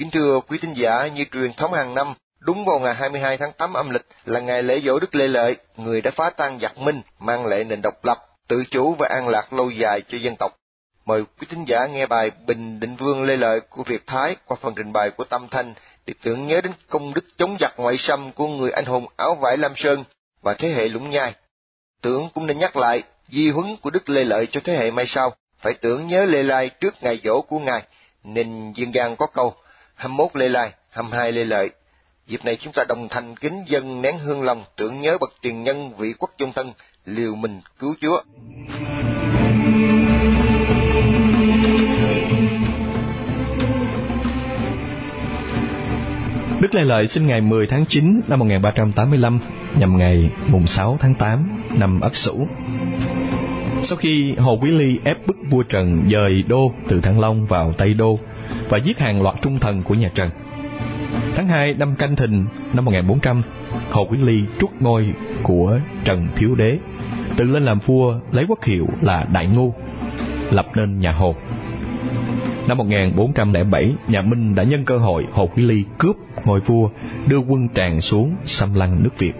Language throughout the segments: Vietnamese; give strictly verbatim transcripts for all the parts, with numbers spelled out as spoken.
Kính thưa quý thính giả, như truyền thống hàng năm, đúng vào ngày hai mươi hai tháng tám âm lịch là ngày lễ dỗ Đức Lê Lợi, người đã phá tan giặc Minh, mang lại nền độc lập, tự chủ và an lạc lâu dài cho dân tộc. Mời quý thính giả nghe bài Bình Định Vương Lê Lợi của Việt Thái qua phần trình bày của Tâm Thanh để tưởng nhớ đến công đức chống giặc ngoại xâm của người anh hùng áo vải Lam Sơn và thế hệ Lũng Nhai. Tưởng cũng nên nhắc lại di huấn của Đức Lê Lợi cho thế hệ mai sau, phải tưởng nhớ Lê Lai trước ngày dỗ của ngài, nên dân gian có câu hai mươi mốt Lê Lai, hai mươi hai Lê Lợi. Dịp này chúng ta đồng thành kính dâng nén hương lòng tưởng nhớ bậc tiền nhân vị quốc trung thân liều mình cứu Chúa. Đức Lê Lợi sinh ngày mười tháng chín năm một nghìn ba trăm tám mươi lăm, nhằm ngày mùng sáu tháng tám năm Ất Sửu. Sau khi Hồ Quý Ly ép bức vua Trần dời đô từ Thăng Long vào Tây Đô và giết hàng loạt trung thần của nhà Trần, tháng hai năm Canh Thìn năm một nghìn bốn trăm, Hồ Quý Ly truất ngôi của Trần Thiếu Đế, tự lên làm vua lấy quốc hiệu là Đại Ngu, lập nên nhà Hồ. Năm một nghìn bốn trăm lẻ bảy, nhà Minh đã nhân cơ hội Hồ Quý Ly cướp ngôi vua, đưa quân tràn xuống xâm lăng nước Việt.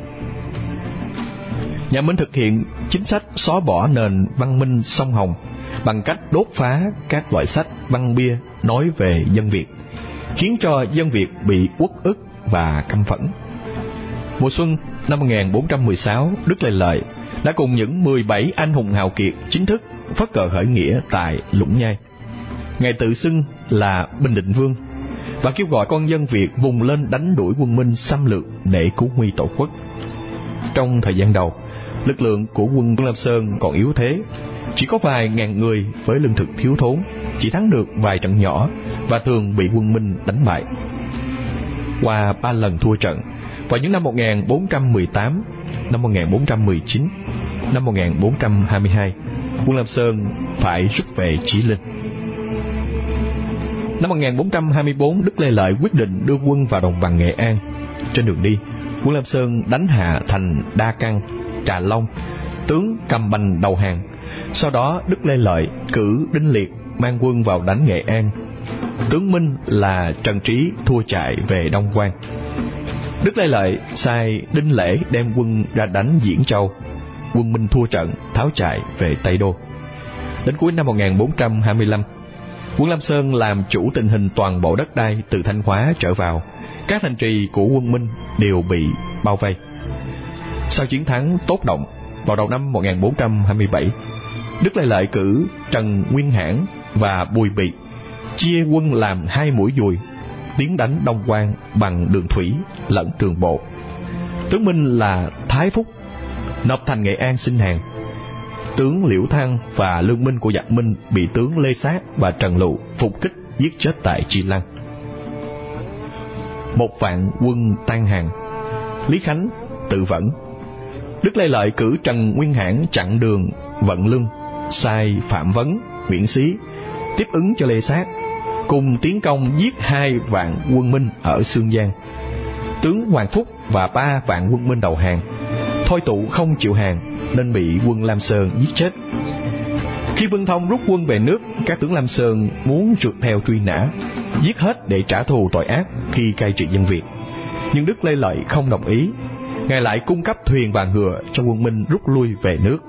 Nhà Minh thực hiện chính sách xóa bỏ nền văn minh sông Hồng bằng cách đốt phá các loại sách văn bia nói về dân Việt, khiến cho dân Việt bị uất ức và căm phẫn. Mùa xuân năm một nghìn bốn trăm mười sáu, Đức Lê Lợi đã cùng những mười bảy anh hùng hào kiệt chính thức phất cờ khởi nghĩa tại Lũng Nhai. Ngài tự xưng là Bình Định Vương và kêu gọi con dân Việt vùng lên đánh đuổi quân Minh xâm lược để cứu nguy tổ quốc. Trong thời gian đầu, lực lượng của quân Vương Lam Sơn còn yếu thế, chỉ có vài ngàn người với lương thực thiếu thốn, chỉ thắng được vài trận nhỏ và thường bị quân Minh đánh bại. Qua ba lần thua trận, vào những năm một nghìn bốn trăm mười tám, năm một nghìn bốn trăm mười chín, năm một nghìn bốn trăm hai mươi hai, quân Lam Sơn phải rút về Chí Linh. Năm một nghìn bốn trăm hai mươi tư, Đức Lê Lợi quyết định đưa quân vào đồng bằng Nghệ An. Trên đường đi, quân Lam Sơn đánh hạ thành Đa Căn, Trà Long, tướng cầm bành đầu hàng. Sau đó, Đức Lê Lợi cử Đinh Liệt mang quân vào đánh Nghệ An. Tướng Minh là Trần Trí thua chạy về Đông Quan. Đức Lê Lợi sai Đinh Lễ đem quân ra đánh Diễn Châu. Quân Minh thua trận, tháo chạy về Tây Đô. Đến cuối năm một nghìn bốn trăm hai mươi lăm, quân Lam Sơn làm chủ tình hình toàn bộ đất đai từ Thanh Hóa trở vào. Các thành trì của quân Minh đều bị bao vây. Sau chiến thắng tốt động, vào đầu năm một nghìn bốn trăm hai mươi bảy, Đức Lê Lợi cử Trần Nguyên Hãn và Bùi Bị chia quân làm hai mũi dùi, tiến đánh Đông Quan bằng đường thủy lẫn đường bộ. Tướng Minh là Thái Phúc nộp thành Nghệ An xin hàng. Tướng Liễu Thăng và lương minh của giặc Minh bị tướng Lê Sát và Trần Lụ phục kích giết chết tại Chi Lăng. Một vạn quân tan hàng, Lý Khánh tự vẫn. Đức Lê Lợi cử Trần Nguyên Hãn chặn đường Vận Lưng, sai Phạm Vấn, Nguyễn Xí tiếp ứng cho Lê Sát, cùng tiến công giết hai vạn quân Minh ở Sương Giang. Tướng Hoàng Phúc và ba vạn quân Minh đầu hàng. Thôi Tụ không chịu hàng nên bị quân Lam Sơn giết chết. Khi Vương Thông rút quân về nước, các tướng Lam Sơn muốn rượt theo truy nã, giết hết để trả thù tội ác khi cai trị dân Việt. Nhưng Đức Lê Lợi không đồng ý. Ngài lại cung cấp thuyền và ngựa cho quân Minh rút lui về nước.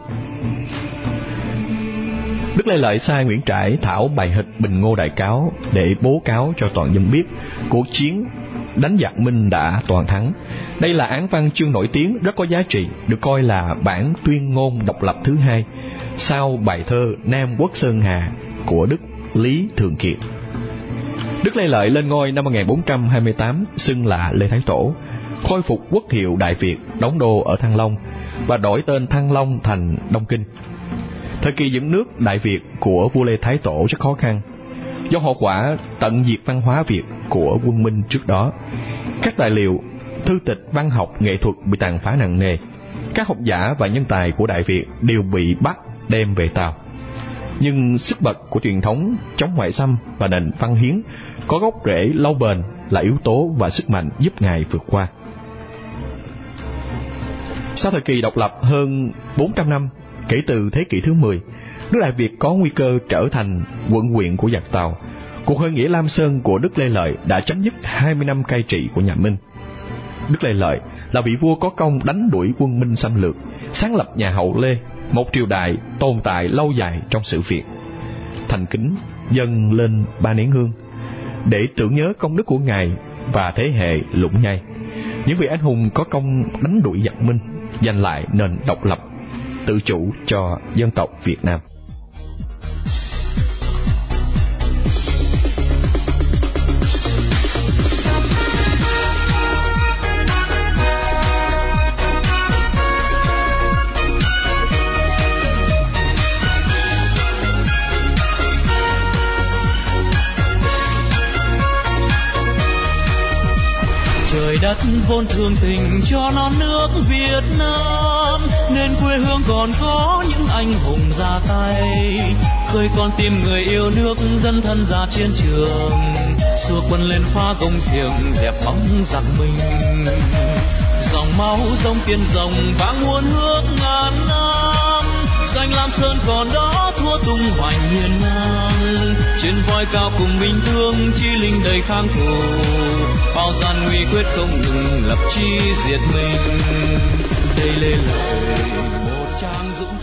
Đức Lê Lợi sai Nguyễn Trãi thảo bài hịch Bình Ngô Đại Cáo để bố cáo cho toàn dân biết cuộc chiến đánh giặc Minh đã toàn thắng. Đây là án văn chương nổi tiếng, rất có giá trị, được coi là bản tuyên ngôn độc lập thứ hai sau bài thơ Nam Quốc Sơn Hà của Đức Lý Thường Kiệt. Đức Lê Lợi lên ngôi năm một nghìn bốn trăm hai mươi tám, xưng là Lê Thái Tổ, khôi phục quốc hiệu Đại Việt, đóng đô ở Thăng Long và đổi tên Thăng Long thành Đông Kinh. Thời kỳ dựng nước Đại Việt của vua Lê Thái Tổ rất khó khăn do hậu quả tận diệt văn hóa Việt của quân Minh trước đó. Các tài liệu, thư tịch, văn học, nghệ thuật bị tàn phá nặng nề. Các học giả và nhân tài của Đại Việt đều bị bắt đem về Tàu. Nhưng sức bật của truyền thống chống ngoại xâm và nền văn hiến có gốc rễ lâu bền là yếu tố và sức mạnh giúp Ngài vượt qua. Sau thời kỳ độc lập hơn bốn trăm năm kể từ thế kỷ thứ mười, nước Đại Việt có nguy cơ trở thành quận huyện của giặc Tàu. Cuộc khởi nghĩa Lam Sơn của Đức Lê Lợi đã chấm dứt hai mươi năm cai trị của nhà Minh. Đức Lê Lợi là vị vua có công đánh đuổi quân Minh xâm lược, sáng lập nhà Hậu Lê, một triều đại tồn tại lâu dài trong sử Việt. Thành kính dâng lên ba nén hương để tưởng nhớ công đức của Ngài và thế hệ lũng nhai, những vị anh hùng có công đánh đuổi giặc Minh, giành lại nền độc lập, tự chủ cho dân tộc Việt Nam. Trời đất vốn thương tình cho non nước Việt Nam, nên quê hương còn có những anh hùng ra tay, khơi con tim người yêu nước, dân thân ra chiến trường, xua quân lên phá công thiềng, dẹp bóng giặc Minh. Dòng máu dòng tiền rồng vang muôn hương ngàn năm, danh Lam Sơn còn đó thua tung hoành hiên ngang. Trên voi cao cùng bình thương, chi linh đầy kháng thù, bao gian nguy quyết không ngừng lập chi diệt mình. Đây Lê Lợi một trang dũng